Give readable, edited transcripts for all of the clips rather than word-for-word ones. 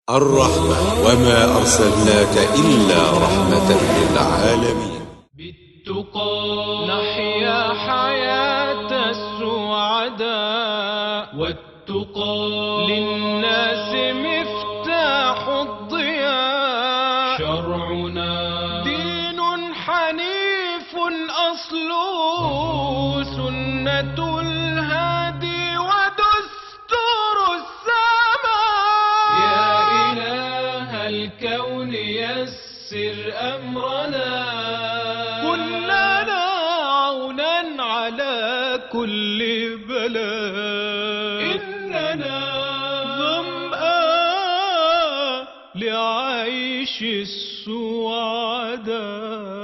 الرحمة وما أرسلناك إلا رحمة للعالمين. بالتقى نحيا حياة السعداء، والتقى للناس مفتاح الضياء. شرعنا دين حنيف أصله سنة الهادي ودستور السماء. يا إله الكون يسر أمرنا، كن لنا عونا على كل بلاء. إننا ظمآن لعيش السعداء.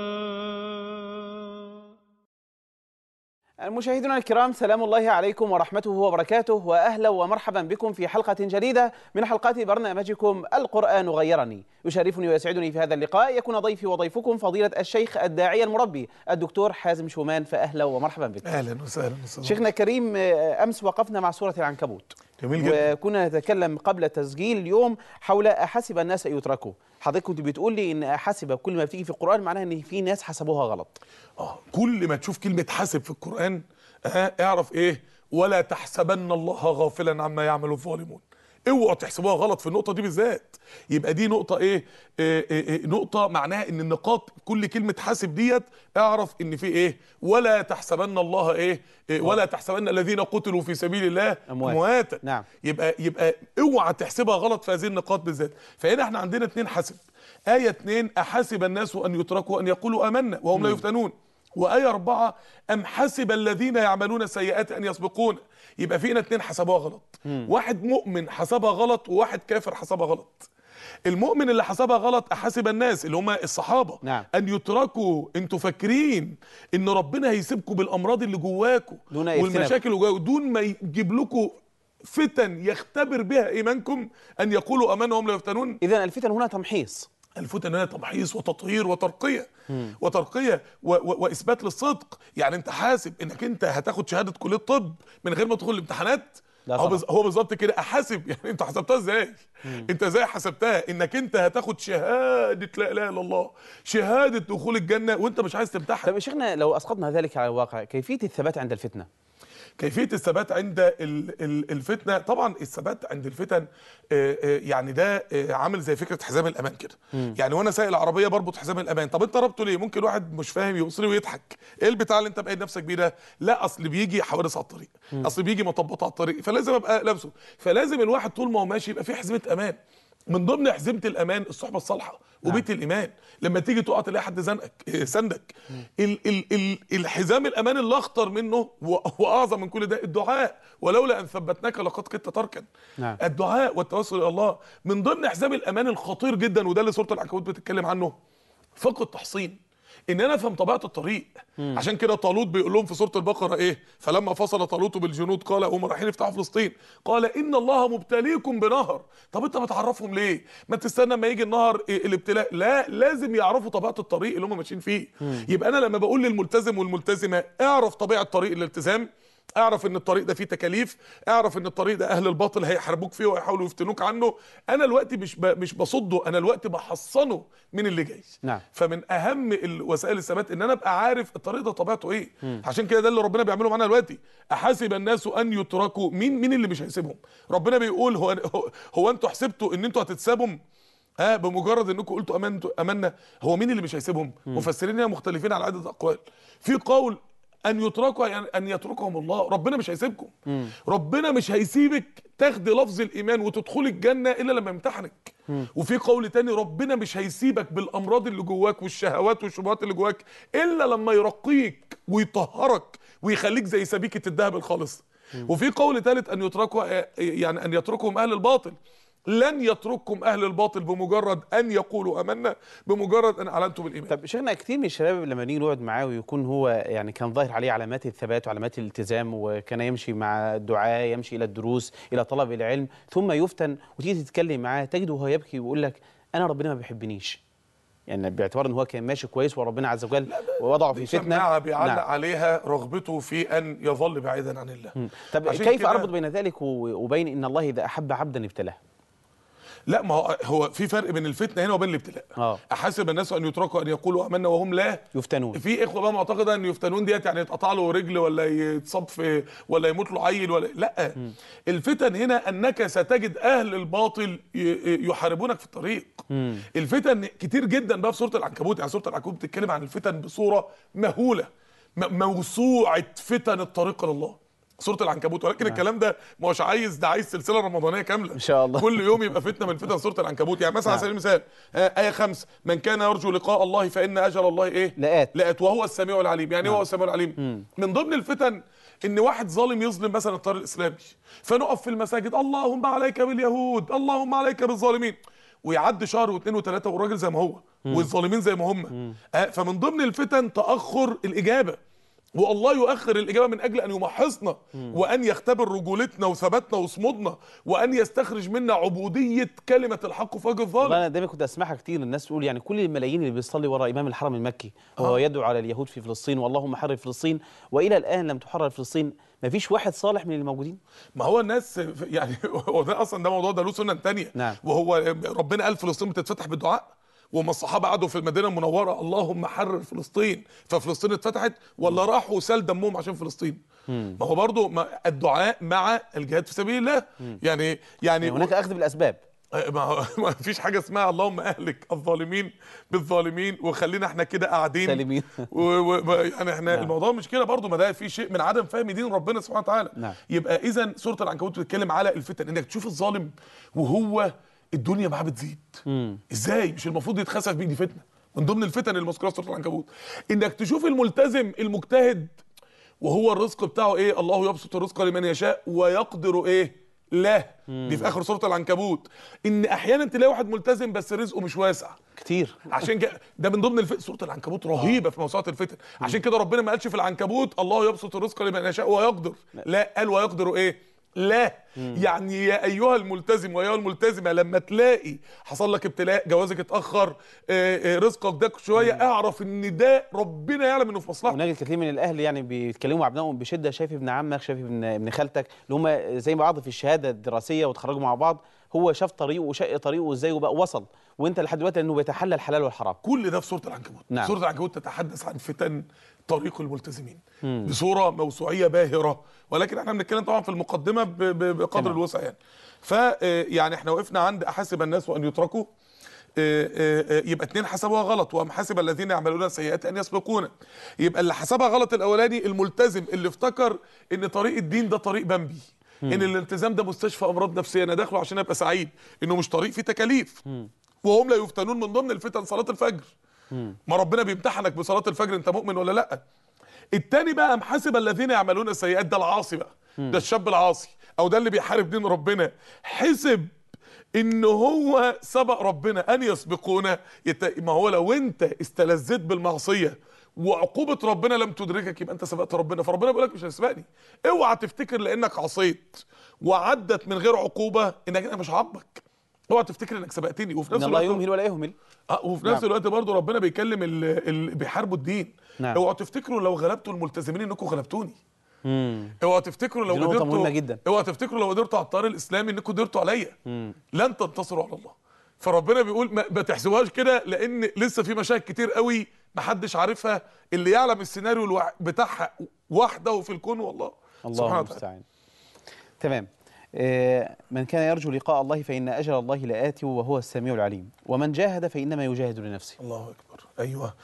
مشاهدينا الكرام، سلام الله عليكم ورحمته وبركاته، وأهلا ومرحبا بكم في حلقة جديدة من حلقات برنامجكم القرآن غيرني. يشرفني ويسعدني في هذا اللقاء يكون ضيفي وضيفكم فضيلة الشيخ الداعية المربي الدكتور حازم شومان، فأهلا ومرحبا بكم. أهلا وسهلا. شيخنا الكريم، أمس وقفنا مع سورة العنكبوت، جميل جدا، وكنا نتكلم قبل تسجيل اليوم حول أحسب الناس أن يتركوا. حضرتك كنت بتقول لي إن أحسب كل ما بتيجي في القرآن معناها إن في ناس حسبوها غلط. كل ما تشوف كلمة حاسب في القرآن اعرف ايه، ولا تحسبن الله غافلا عما يعمل الظالمون. اوعوا تحسبوها غلط في النقطة دي بالذات. يبقى دي نقطة إيه نقطة معناها ان النقاط كل كلمة حاسب ديت اعرف ان في ايه، ولا تحسبن الله ولا تحسبن الذين قتلوا في سبيل الله امواتا. نعم. يبقى اوعى تحسبها غلط في هذه النقاط بالذات. فهنا احنا عندنا 2 حسب. آية 2 أحسب الناس أن يتركوا أن يقولوا آمنا وهم لا يفتنون. وآية 4 أم حسب الذين يعملون السيئات أن يسبقون. يبقى فينا 2 حسبوها غلط. واحد مؤمن حسبها غلط، وواحد كافر حسبها غلط. المؤمن اللي حسبها غلط أحسب الناس اللي هم الصحابة. نعم. أن يتركوا. انتوا فاكرين ان ربنا هيسيبكم بالأمراض اللي جواكم والمشاكل اللي جواكم دون ما يجيب لكم فتن يختبر بها إيمانكم أن يقولوا آمنا وهم لا يفتنون. إذن الفتن هنا تمحيص. الفتن هنا تمحيص وتطهير وترقية وإثبات للصدق. يعني أنت حاسب إنك أنت هتاخد شهادة كلية طب من غير ما تدخل الامتحانات؟ هو بالظبط كده أحاسب. يعني أنت حسبتها إزاي؟ أنت إزاي حسبتها إنك أنت هتاخد شهادة لا إله إلا الله، شهادة دخول الجنة وأنت مش عايز تمتحن؟ طب يا شيخنا، لو أسقطنا ذلك على الواقع، كيفية الثبات عند الفتنة؟ كيفية الثبات عند الفتنة، طبعا الثبات عند الفتن يعني ده عامل زي فكرة حزام الأمان كده. يعني وانا سايق العربية بربط حزام الأمان. طب انت ربطه ليه؟ ممكن واحد مش فاهم يبص لي ويضحك، ايه البتاع اللي انت بقيد نفسك بيه ده؟ لا، اصل بيجي حوادث على الطريق، اصل بيجي مطبات على الطريق، فلازم ابقى لابسه. فلازم الواحد طول ما هو ماشي يبقى فيه حزمة أمان. من ضمن حزمة الأمان الصحبة الصالحة وبيت الإيمان. لما تيجي تقع تلاقي حد زنقك سندك. الحزام الأمان اللي أخطر منه وأعظم من كل ده الدعاء، ولولا أن ثبتناك لقد كدت تركن. نعم. الدعاء والتوسل إلى الله من ضمن حزام الأمان الخطير جدا، وده اللي سورة العنكبوت بتتكلم عنه. فقه التحصين، ان انا افهم طبيعه الطريق. عشان كده طالوت بيقول لهم في سوره البقره ايه؟ فلما فصل طالوت بالجنود قال هم رايحين يفتحوا فلسطين قال ان الله مبتليكم بنهر. طب انت بتعرفهم ليه؟ ما تستنى ما يجي النهر الابتلاء. لا، لازم يعرفوا طبيعه الطريق اللي هم ماشيين فيه. يبقى انا لما بقول للملتزم والملتزمه اعرف طبيعه طريق الالتزام، اعرف ان الطريق ده فيه تكاليف، اعرف ان الطريق ده اهل الباطل هيحاربوك فيه وهيحاولوا يفتنوك عنه. انا الوقت مش بصده، انا الوقت بحصنه من اللي جاي. نعم. فمن اهم وسائل الثبات ان انا ابقى عارف الطريق ده طبيعته ايه. عشان كده ده اللي ربنا بيعمله معانا دلوقتي. احاسب الناس ان يتركوا. مين اللي مش هيسيبهم؟ ربنا بيقول هو انتوا حسبتوا ان انتوا هتتسابوا بمجرد انكم قلتوا امنا؟ هو مين اللي مش هيسيبهم؟ مفسرين هنا مختلفين على عدة اقوال. في قول ان يتركوا يعني ان يتركهم الله. ربنا مش هيسيبكم. ربنا مش هيسيبك تاخدي لفظ الايمان وتدخلي الجنه الا لما يمتحنك. وفي قول تاني ربنا مش هيسيبك بالامراض اللي جواك والشهوات والشبهات اللي جواك الا لما يرقيك ويطهرك ويخليك زي سبيكه الذهب الخالص. وفي قول ثالث ان يتركوا يعني ان يتركهم اهل الباطل. لن يترككم اهل الباطل بمجرد ان يقولوا امنا، بمجرد ان اعلنتم بالايمان. طب شيخنا، كتير من الشباب لما نيجي نقعد معاه ويكون هو يعني كان ظاهر عليه علامات الثبات وعلامات الالتزام، وكان يمشي مع الدعاء، يمشي الى الدروس، الى طلب العلم، ثم يفتن وتيجي تتكلم معاه تجده وهو يبكي ويقول لك انا ربنا ما بيحبنيش. يعني باعتبار ان هو كان ماشي كويس وربنا عز وجل ووضعه في فتنه بيعلق عليها رغبته في ان يظل بعيدا عن الله. طب كيف اربط بين ذلك وبين ان الله اذا احب عبدا ابتلاه؟ لا، ما هو في فرق بين الفتنه هنا وبين الابتلاء. احاسب الناس ان يتركوا ان يقولوا امنا وهم لا يفتنون. في اخوه بقى معتقده ان يفتنون ديت يعني يتقطع له رجل ولا يتصاب في ولا يموت له عيل ولا لا. الفتن هنا انك ستجد اهل الباطل يحاربونك في الطريق. الفتن كتير جدا بقى في سوره العنكبوت. يعني سوره العنكبوت بتتكلم عن الفتن بصوره مهوله، موسوعه فتن الطريق الى الله سوره العنكبوت. ولكن الكلام ده مش عايز، ده عايز سلسله رمضانيه كامله ان شاء الله، كل يوم يبقى فتنه من فتن سوره العنكبوت. يعني مثلا على سبيل المثال ايه 5 من كان يرجو لقاء الله فان اجل الله ايه لآت وهو السميع العليم. يعني هو السميع العليم. من ضمن الفتن ان واحد ظالم يظلم مثلا الطريق الاسلامي، فنقف في المساجد اللهم عليك باليهود، اللهم عليك بالظالمين، ويعدي شهر واثنين وثلاثه والراجل زي ما هو والظالمين زي ما هم. فمن ضمن الفتن تاخر الاجابه، والله يؤخر الإجابة من أجل أن يمحصنا وأن يختبر رجولتنا وثباتنا وصمودنا وأن يستخرج منا عبودية كلمة الحق في وجه الظالم. أنا دايما كنت أسمعها كتير، الناس تقول يعني كل الملايين اللي بيصلي وراء إمام الحرم المكي وهو يدعو على اليهود في فلسطين واللهم حرر فلسطين، وإلى الآن لم تحرر فلسطين، ما فيش واحد صالح من الموجودين. ما هو الناس يعني هو ده أصلا ده موضوع ده له سنن تانية. نعم. وهو ربنا قال فلسطين بتتفتح بالدعاء، وما الصحابه قعدوا في المدينه المنوره اللهم حرر فلسطين ففلسطين اتفتحت، ولا راحوا سال دمهم عشان فلسطين؟ ما هو برضو الدعاء مع الجهاد في سبيل الله. يعني هناك اخذ بالاسباب. ما فيش حاجه اسمها اللهم اهلك الظالمين بالظالمين وخلينا احنا كده قاعدين سالمين. يعني احنا الموضوع مش كده برضو، ما ده في شيء من عدم فهم دين ربنا سبحانه وتعالى. يبقى اذا سوره العنكبوت بتتكلم على الفتن، انك تشوف الظالم وهو الدنيا معاه بتزيد. ازاي؟ مش المفروض يتخسف بيه؟ دي فتنه من ضمن الفتن المذكوره في سوره العنكبوت. انك تشوف الملتزم المجتهد وهو الرزق بتاعه ايه؟ الله يبسط الرزق لمن يشاء ويقدر ايه؟ لا. دي في اخر سوره العنكبوت. ان احيانا تلاقي واحد ملتزم بس رزقه مش واسع كتير. عشان كده ده من ضمن سوره العنكبوت رهيبه في موسوعه الفتن. عشان كده ربنا ما قالش في العنكبوت الله يبسط الرزق لمن يشاء ويقدر، لا، قال ويقدر ايه؟ لا. يعني يا ايها الملتزم وايها الملتزمه لما تلاقي حصل لك ابتلاء، جوازك اتاخر، رزقك ضاق شويه، اعرف ان ده ربنا يعلم انه في مصلحتك. هناك كثير من الاهل يعني بيتكلموا مع ابنائهم بشده، شايف ابن عمك، شايف ابن خالتك اللي هم زي بعض في الشهاده الدراسيه وتخرجوا مع بعض، هو شاف طريقه وشق طريقه ازاي وبقى وصل، وانت لحد دلوقتي انه بيتحلى الحلال والحرام. كل ده في سوره العنكبوت. نعم. سوره العنكبوت تتحدث عن فتن طريق الملتزمين بصوره موسوعيه باهره، ولكن احنا بنتكلم طبعا في المقدمه بقدر الوسع يعني. يعني احنا وقفنا عند احسب الناس وان يتركوا، يبقى 2 حسبوها غلط، وام حسب الذين يعملون السيئات ان يسبقونا. يبقى اللي حسبها غلط الاولاني الملتزم اللي افتكر ان طريق الدين ده طريق بمبي، ان الالتزام ده مستشفى امراض نفسيه انا داخله عشان ابقى سعيد، انه مش طريق فيه تكاليف. وهم لا يفتنون من ضمن الفتن صلاه الفجر. ما ربنا بيمتحنك بصلاه الفجر، انت مؤمن ولا لا؟ التاني بقى ام حسب الذين يعملون السيئات، ده العاصي بقى، ده الشاب العاصي او ده اللي بيحارب دين ربنا، حسب ان هو سبق ربنا ان يسبقونا. ما هو لو انت استلذت بالمعصيه وعقوبه ربنا لم تدركك يبقى انت سبقت ربنا، فربنا بيقول لك مش هيسبقني. اوعى تفتكر لانك عصيت وعدت من غير عقوبه انك انا مش هعاقبك، اوعى تفتكر انك سبقتني. وفي نفس الوقت الله يمهل ولا يهمل. وفي نفس الوقت برضه ربنا بيكلم اللي بيحاربوا الدين. اوعوا تفتكروا لو غلبتوا الملتزمين انكم غلبتوني. اوعوا تفتكروا لو قدرتوا، مهمة جدا. اوعوا تفتكروا لو قدرتوا على الطريق الاسلامي انكم قدرتوا عليا. لن تنتصروا على الله. فربنا بيقول ما تحسبوهاش كده، لان لسه في مشاكل كتير قوي ما حدش عارفها، اللي يعلم السيناريو بتاعها وحده في الكون والله سبحانه وتعالى. تمام. من كان يرجو لقاء الله فإن أجل الله لآت وهو السميع العليم، ومن جاهد فإنما يجاهد لنفسه. الله أكبر. أيوة.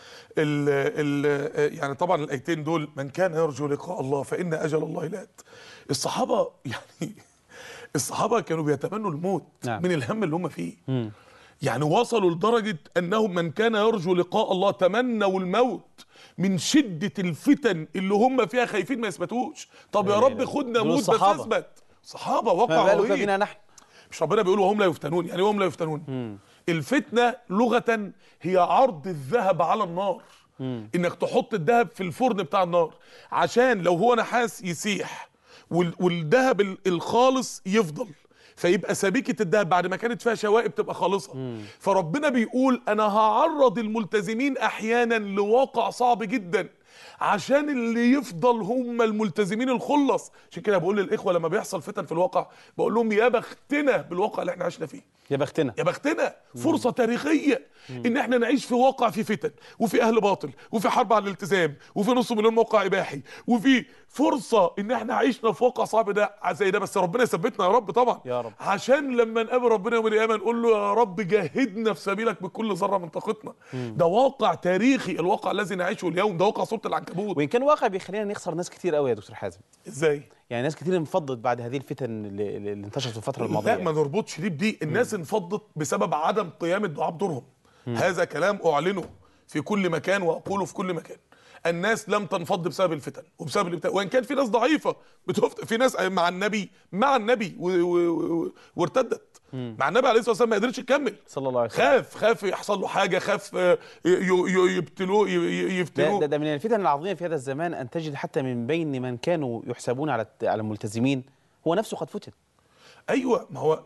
يعني طبعا الآيتين دول، من كان يرجو لقاء الله فإن أجل الله لآت. الصحابة يعني الصحابة كانوا بيتمنوا الموت. نعم. من الهم اللي هم فيه. يعني وصلوا لدرجة أنهم من كان يرجو لقاء الله تمنوا الموت من شدة الفتن اللي هم فيها، خايفين ما يثبتوش. طب يا رب خدنا موت بس اثبت. صحابة وقعوا بنا نحن. مش ربنا بيقول وهم لا يفتنون؟ يعني وهم لا يفتنون. الفتنة لغة هي عرض الذهب على النار. انك تحط الذهب في الفرن بتاع النار عشان لو هو نحاس يسيح والذهب الخالص يفضل، فيبقى سبيكة الذهب بعد ما كانت فيها شوائب تبقى خالصة. فربنا بيقول انا هعرض الملتزمين احيانا لواقع صعب جدا عشان اللي يفضل هم الملتزمين الخلص. عشان كده بقول للاخوه لما بيحصل فتن في الواقع بقول لهم يا بختنا بالواقع اللي احنا عشنا فيه. يا بختنا. يا بختنا، فرصة تاريخية ان احنا نعيش في واقع فيه فتن، وفي اهل باطل، وفي حرب على الالتزام، وفي نص مليون موقع اباحي، وفي فرصة ان احنا عيشنا في واقع صعب ده زي ده. بس ربنا يثبتنا يا رب طبعا، يا رب. عشان لما نقابل ربنا يوم القيامة نقول له يا رب جاهدنا في سبيلك بكل ذرة من طاقتنا. ده واقع تاريخي، الواقع الذي نعيشه اليوم ده واقع سورة العنكبوت. وان كان واقع بيخلينا نخسر ناس كتير قوي يا دكتور حازم. ازاي؟ يعني ناس كتير انفضت بعد هذه الفتن اللي انتشرت في الفتره الماضيه. لا، ما نربطش دي بدي. الناس انفضت بسبب عدم قيام الدعاء بدورهم. هذا كلام اعلنه في كل مكان واقوله في كل مكان. الناس لم تنفض بسبب الفتن وبسبب الابتلاء، وان كان في ناس ضعيفه في ناس مع النبي وارتدت مع النبي عليه الصلاه والسلام، ما قدرتش تكمل صلى الله عليه وسلم. خاف يحصل له حاجه، خاف يبتلوه يفتنوه. ده من الفتن العظيمه في هذا الزمان ان تجد حتى من بين من كانوا يحسبون على الملتزمين هو نفسه قد فتن. ايوه، ما هو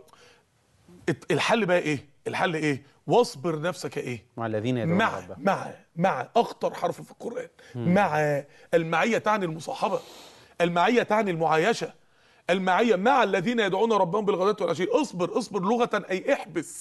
الحل بقى ايه؟ الحل ايه؟ واصبر نفسك ايه؟ مع الذين يدعون ربهم. مع اخطر حرف في القرآن. مع المعية تعني المصاحبة، المعية تعني المعايشة، المعية مع الذين يدعون ربهم بالغداة والعشي. اصبر لغة اي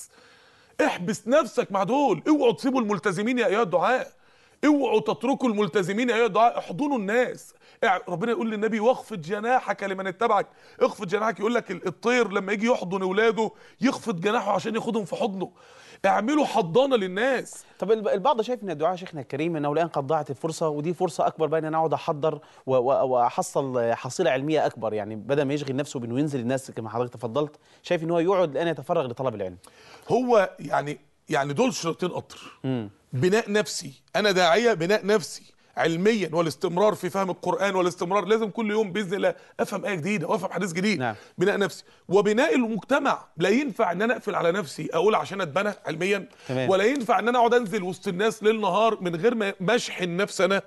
احبس نفسك مع دول. اوعوا تسيبوا الملتزمين يا ايها الدعاء، اوعوا تتركوا الملتزمين يا ايها الدعاء، احضنوا الناس. ربنا يقول للنبي واخفض جناحك لمن اتبعك. اخفض جناحك، يقول لك الطير لما يجي يحضن اولاده يخفض جناحه عشان ياخدهم في حضنه. اعملوا حضانه للناس. طب البعض شايف ان الدعاء شيخنا الكريم انه الان قد ضاعت الفرصه، ودي فرصه اكبر بقى ان انا اقعد احضر واحصل حصيله علميه اكبر، يعني بدل ما يشغل نفسه بانه ينزل الناس كما حضرتك تفضلت، شايف ان هو يقعد الان يتفرغ لطلب العلم. هو يعني دول شريطين قطر. بناء نفسي، انا داعيه بناء نفسي علميا، والاستمرار في فهم القرآن، والاستمرار لازم كل يوم بإذن الله أفهم آية جديدة وأفهم حديث جديد. نعم. بناء نفسي وبناء المجتمع. لا ينفع ان انا اقفل على نفسي اقول عشان اتبنى علميا. تمام. ولا ينفع ان انا اقعد انزل وسط الناس ليل نهار من غير ما اشحن نفسي انا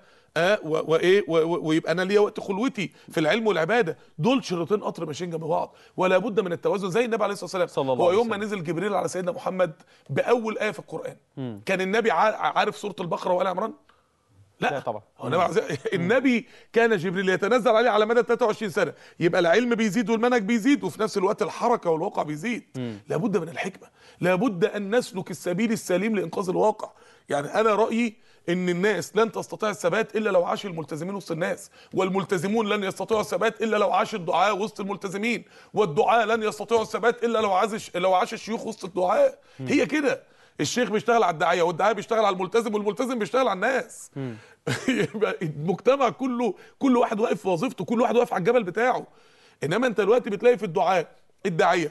ويبقى انا ليا وقت خلوتي في العلم والعباده. دول شريطين قطر ماشيين جنب بعض، ولا بد من التوازن. زي النبي عليه الصلاه والسلام، هو يوم ما نزل جبريل على سيدنا محمد باول ايه في القرآن، كان النبي عارف سوره البقره وآل عمران؟ لا طبعا. النبي كان جبريل يتنزل عليه على مدى 23 سنة، يبقى العلم بيزيد والمنهج بيزيد، وفي نفس الوقت الحركة والواقع بيزيد. لابد من الحكمة، لابد أن نسلك السبيل السليم لإنقاذ الواقع. يعني أنا رأيي إن الناس لن تستطيع الثبات إلا لو عاش الملتزمين وسط الناس، والملتزمون لن يستطيعوا الثبات إلا لو عاش الدعاء وسط الملتزمين، والدعاء لن يستطيعوا الثبات إلا لو عاش الشيوخ وسط الدعاء. هي كده، الشيخ بيشتغل على الداعية، والداعية بيشتغل على الملتزم، والملتزم بيشتغل على الناس. يبقى المجتمع كله، كل واحد واقف في وظيفته، كل واحد واقف على الجبل بتاعه. انما انت دلوقتي بتلاقي في الدعاء الداعيه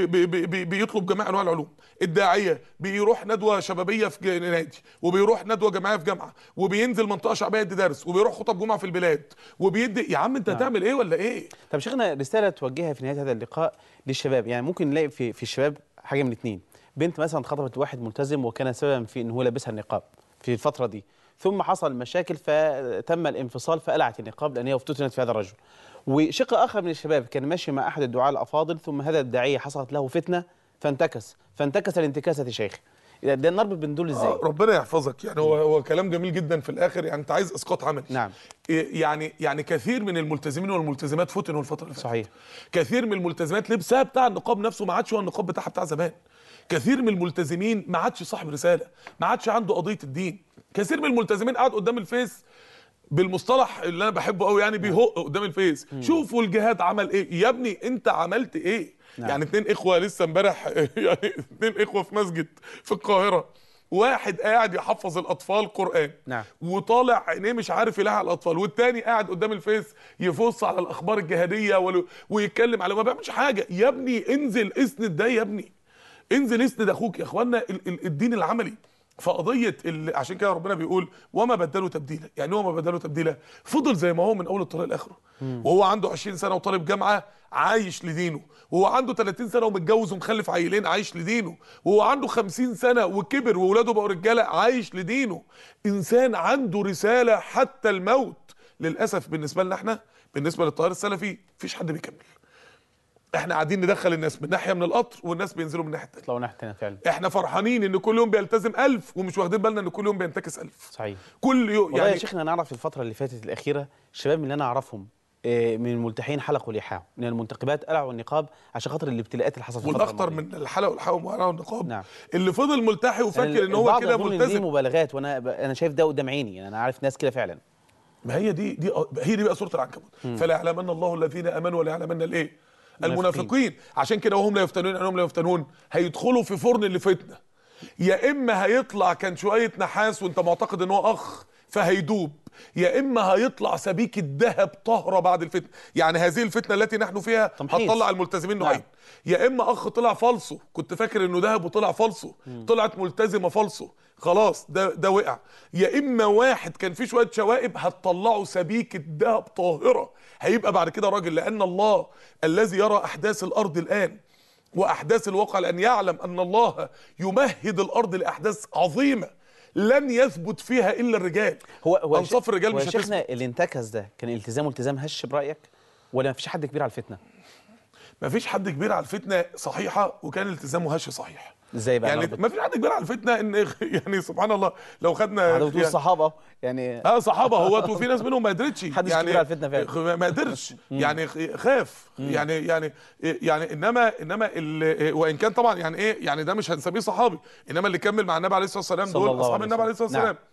بيطلب جميع انواع العلوم، الداعيه بيروح ندوه شبابيه في نادي، وبيروح ندوه جماعيه في جامعه، وبينزل منطقه شعبيه يدي درس، وبيروح خطب جمعه في البلاد، وبيدي. يا عم انت هتعمل ايه ولا ايه؟ طب شيخنا، رساله توجهها في نهايه هذا اللقاء للشباب. يعني ممكن نلاقي في الشباب حاجه من اتنين: بنت مثلا خطبت واحد ملتزم وكان سببا في ان هو لابسها النقاب في الفتره دي، ثم حصل مشاكل فتم الانفصال فقلعت النقاب لان هي افتتنت في هذا الرجل. وشق اخر من الشباب كان ماشي مع احد الدعاة الافاضل، ثم هذا الداعيه حصلت له فتنه فانتكس الانتكاسه شيخ. ده نربط بين دول ازاي؟ ربنا يحفظك. يعني هو كلام جميل جدا في الاخر. يعني انت عايز اسقاط عملي. نعم. يعني كثير من الملتزمين والملتزمات فتنوا الفتره اللي فاتت. صحيح. كثير من الملتزمات لبسها بتاع النقاب نفسه ما عادش هو النقاب بتاعها بتاع زمان. كثير من الملتزمين ما عادش صاحب رساله، ما عادش عنده قضيه الدين. كثير من الملتزمين قاعد قدام الفيس بالمصطلح اللي انا بحبه قوي، يعني بيهق قدام الفيس. شوفوا الجهاد عمل ايه يا ابني، انت عملت ايه؟ يعني 2 اخوه لسه امبارح يعني 2 اخوه في مسجد في القاهره، واحد قاعد يحفظ الاطفال قران، نعم، وطالع عينيه مش عارف يلاقي على الاطفال، والتاني قاعد قدام الفيس يفص على الاخبار الجهاديه ويتكلم على ما بيعملش حاجه. يا ابني انزل اسند ده، يا ابني انزل اسند اخوك. يا اخوانا الدين العملي فقضيه عشان كده ربنا بيقول وما بدلوا تبديلا. يعني هو ما بدلوا تبديلا، فضل زي ما هو من اول الطريق لاخره. وهو عنده 20 سنه وطالب جامعه عايش لدينه، وهو عنده 30 سنه ومتجوز ومخلف عيلين عايش لدينه، وهو عنده 50 سنه وكبر واولاده بقوا رجاله عايش لدينه. انسان عنده رساله حتى الموت. للاسف بالنسبه لنا احنا، بالنسبه للتيار السلفي، مفيش حد بيكمل. احنا قاعدين ندخل الناس من ناحيه من القطر، والناس بينزلوا من الناحيه الثانيه. يطلعوا ناحيه ثانيه فعلا. احنا فرحانين ان كل يوم بيلتزم 1000، ومش واخدين بالنا ان كل يوم بينتكس 1000. صحيح. كل يوم. يعني يا شيخنا نعرف في الفتره اللي فاتت الاخيره الشباب اللي انا اعرفهم من الملتحين حلقوا لحاهم، من المنتقبات قلعوا النقاب عشان خاطر الابتلاءات اللي حصلت. والاخطر من الحلق والحوم وقلعوا النقاب نعم. اللي فضل ملتحي وفاكر ان هو كده دي ملتزم. مبالغات، وانا شايف ده قدام عيني، يعني انا عارف ناس كده فعلا. ما هي دي بقى سوره العنكبوت. فلا يعلمن الله الذين امنوا ولا يعلمن الايه؟ المنافقين. عشان كده وهم لا يفتنون انهم لا يفتنون، هيدخلوا في فرن اللي فتنه. يا اما هيطلع كان شويه نحاس وانت معتقد ان هو اخ فهيدوب، يا اما هيطلع سبيك الذهب طهره بعد الفتنه. يعني هذه الفتنه التي نحن فيها هتطلع الملتزمين نوعين. نعم. يا اما اخ طلع فالصو، كنت فاكر انه ذهب وطلع فالصو، طلعت ملتزمه فالصو، خلاص ده وقع. يا اما واحد كان فيه شويه شوائب هتطلعه سبيك الذهب طاهره، هيبقى بعد كده راجل. لان الله الذي يرى احداث الارض الان واحداث الواقع، لان يعلم ان الله يمهد الارض لاحداث عظيمه لن يثبت فيها الا الرجال. هو انصاف الرجال مش هتثبت. شيخنا اللي انتكس ده كان التزام هش برايك، ولا مفيش حد كبير على الفتنه؟ مفيش حد كبير على الفتنه صحيحه، وكان التزامه هش صحيح. ازاي بقى؟ يعني مفيش حد كبير على الفتنه، ان يعني سبحان الله لو خدنا يعني الصحابه يعني صحابه اهوت، وفي ناس منهم ما قدرتش، يعني كبير على الفتنه فعلا ما قدرش يعني خاف يعني انما وان كان طبعا يعني ايه، يعني ده مش هنسميه صحابي، انما اللي كمل مع النبي عليه الصلاه والسلام دول اصحاب النبي عليه الصلاه والسلام. نعم.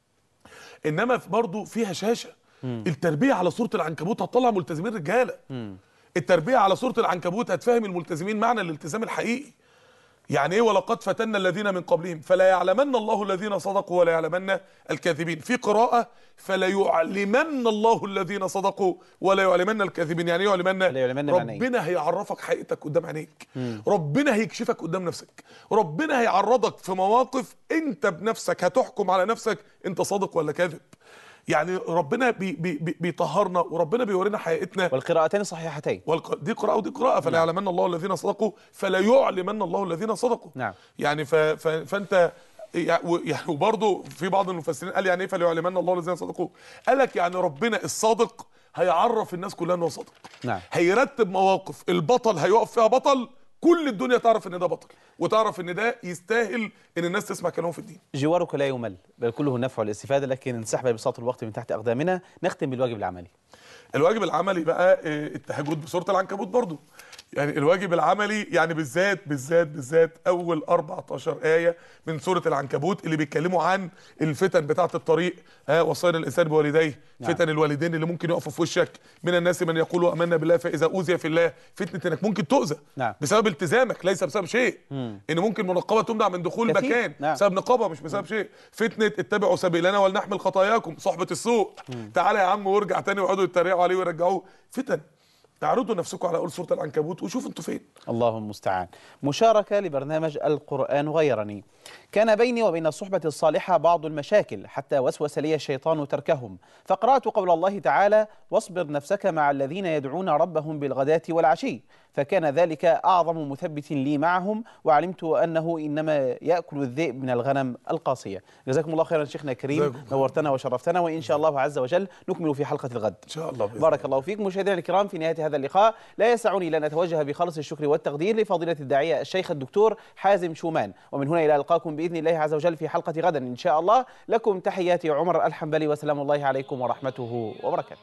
انما برضه فيها هشاشه. التربيه على سوره العنكبوت هتطلع ملتزمين رجاله. التربيه على سوره العنكبوت هتفهم الملتزمين معنى الالتزام الحقيقي. يعني ايه؟ ولقد فتنا الذين من قبلهم فلا يعلمن الله الذين صدقوا ولا يعلمن الكاذبين. في قراءه فلا يعلمن الله الذين صدقوا ولا يعلمن الكاذبين. يعني ايه يعلمن؟ ربنا هيعرفك حقيقتك قدام عينيك، ربنا هيكشفك قدام نفسك، ربنا هيعرضك في مواقف انت بنفسك هتحكم على نفسك انت صادق ولا كاذب. يعني ربنا بيطهرنا، وربنا بيورينا حقيقتنا. والقراءتين صحيحتين، دي قراءة ودي قراءة. فلا يعلمن الله الذين صدقوا فلا يعلمن الله الذين صدقوا. نعم. يعني فانت يعني وبرضه في بعض المفسرين قال يعني ايه فلا يعلمن الله الذين صدقوا؟ قال لك يعني ربنا الصادق هيعرف الناس كلها انه صادق. نعم. هيرتب مواقف البطل هيقف فيها بطل، كل الدنيا تعرف ان ده بطل، وتعرف ان ده يستاهل ان الناس تسمع كلامه في الدين. جوارك لا يمل بل كله النفع والاستفاده، لكن انسحب بساط الوقت من تحت اقدامنا. نختم بالواجب العملي. الواجب العملي بقى التهجد بسوره العنكبوت برضو. يعني الواجب العملي يعني بالذات اول 14 ايه من سوره العنكبوت اللي بيتكلموا عن الفتن بتاعه الطريق. وصينا الانسان بوالديه. نعم. فتن الوالدين اللي ممكن يقفوا في وشك. من الناس من يقول امنا بالله فاذا اوذي في الله. فتنه انك ممكن تؤذى. نعم. بسبب التزامك ليس بسبب شيء. ان ممكن منقبه تمنع من دخول مكان. نعم. بسبب نقابه مش بسبب شيء. فتنه اتبعوا سبيلنا ولنحمل خطاياكم. صحبه السوء. تعالى يا عم وارجع تاني ويقعدوا يتريقوا عليه ويرجعوه. فتن. اعرضوا نفسكم على اول سوره العنكبوت وشوفوا انتوا فين. الله المستعان. مشاركه لبرنامج القرآن غيرني. كان بيني وبين الصحبة الصالحة بعض المشاكل حتى وسوس لي الشيطان تركهم، فقرأت قول الله تعالى: واصبر نفسك مع الذين يدعون ربهم بالغداة والعشي، فكان ذلك أعظم مثبت لي معهم، وعلمت أنه إنما يأكل الذئب من الغنم القاسية. جزاكم الله خيرا شيخنا الكريم، نورتنا وشرفتنا، وإن شاء الله عز وجل نكمل في حلقة الغد إن شاء الله. بارك الله فيكم. مشاهدينا الكرام، في نهاية هذا اللقاء لا يسعني لأن أتوجه بخالص الشكر والتقدير لفضيلة الداعية الشيخ الدكتور حازم شومان، ومن هنا إلى ألقاكم بإذن الله عز وجل في حلقة غدا إن شاء الله. لكم تحياتي عمر الحنبلي، وسلام الله عليكم ورحمته وبركاته.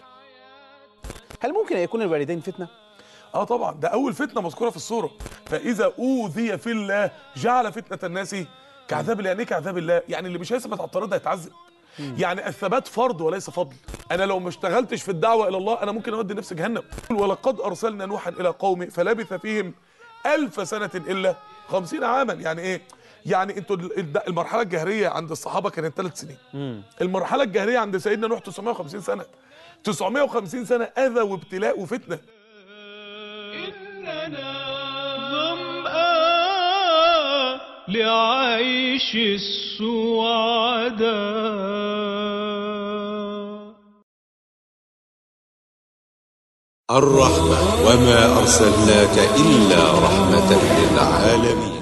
هل ممكن أن يكون الوالدين فتنة؟ طبعا، ده اول فتنه مذكوره في السوره. فاذا اوذي في الله جعل فتنه الناس كعذاب الله. يعني ايه كعذاب الله؟ يعني اللي مش هيثبت على الطريق ده هيتعذب. يعني الثبات فرض وليس فضل. انا لو ما اشتغلتش في الدعوه الى الله انا ممكن اودي نفسي جهنم. ولقد ارسلنا نوحا الى قومه فلبث فيهم 1000 سنه الا 50 عاما. يعني ايه؟ يعني انتوا المرحله الجاهليه عند الصحابه كانت 3 سنين. المرحله الجاهليه عند سيدنا نوح 950 سنه. 950 سنه اذى وابتلاء وفتنه. إننا ظمآن لعيش السعداء. الرحمة وما أرسلناك إلا رحمة للعالمين.